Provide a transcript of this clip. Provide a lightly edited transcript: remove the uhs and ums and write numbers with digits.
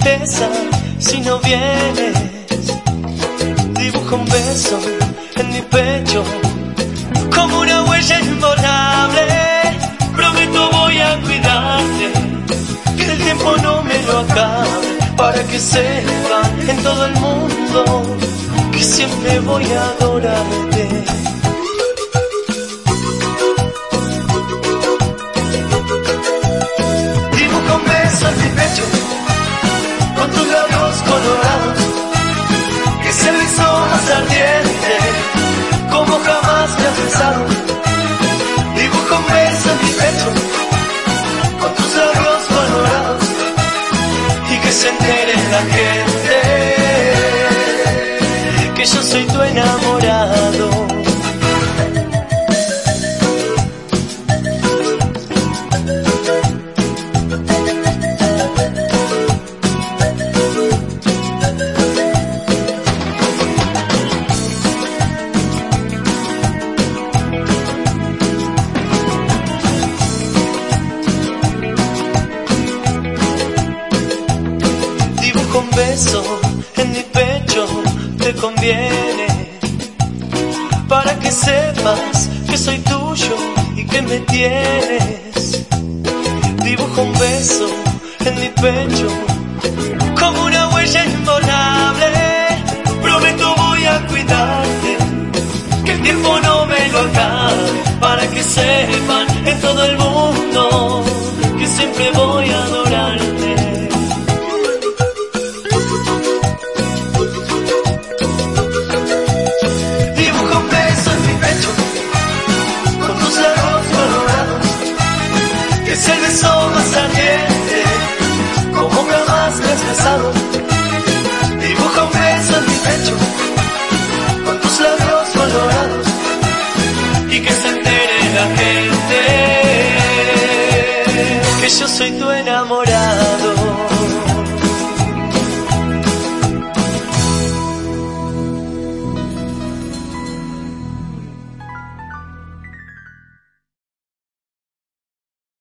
tristeza si no vienes. Dibujo un beso en mi pecho como una huella imborrable. Prometo voy a cuidarte, que el tiempo no me lo acabe, para que sepan en todo el mundo que siempre voy a adorarte. Dibujo un beso en mi pecho con tus labios colorados, que es el beso más ardiente como jamás me has besado. Dibujo un beso en mi pecho con tus labios colorados, y que se entere la gente que yo soy tu enamorado. Un beso en mi pecho te conviene, para que sepas que soy tuyo y que me tienes. Dibujo un beso en mi pecho como una huella imborrable. Prometo voy a cuidarte, que el tiempo no me lo acabe, para que sepan en todo el mundo que siempre voy a adorarte. Es el beso más ardiente como jamás me has besado. Dibuja un beso en mi pecho con tus labios colorados, y que se entere la gente que yo soy tu enamorado.